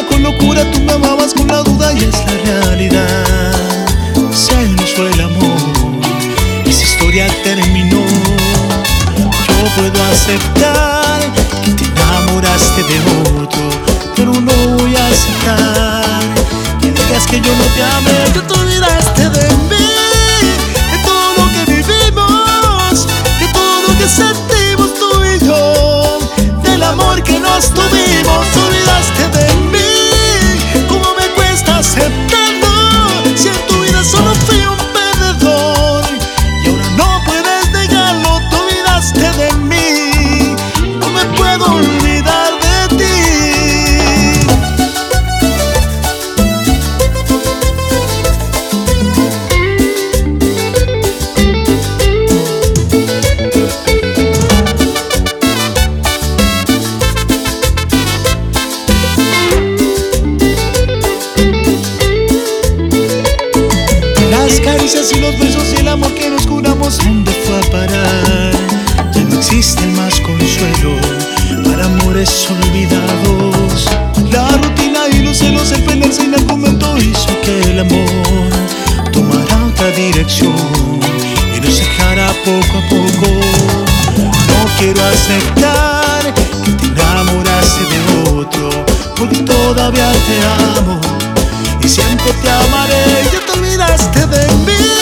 amaba con locura, tú me amabas con la duda y es la realidad. Se nos fue el amor, esa historia terminó. Yo puedo aceptar que te enamoraste de otro, pero no voy a aceptar que digas que yo no te amé, que te olvidaste de mí, de todo lo que vivimos, de todo lo que sentimos tú y yo, del amor que nos tuvimos. Te olvidaste de mí, cómo me cuesta aceptarlo, si en tu vida solo fui un perdedor y ahora no puedes negarlo. Te olvidaste de mí, no me puedo olvidar de ti. Las caricias y los besos y el amor que nos juramos, ¿dónde fue a parar? Ya no existe más consuelo para amores olvidados. La rutina y los celos, el pelear sin argumento hizo que el amor tomara otra dirección y nos dejara poco a poco. No quiero aceptar que te enamoraste de otro, porque todavía te amo y siempre te amaré. Ya te olvidaste de mí,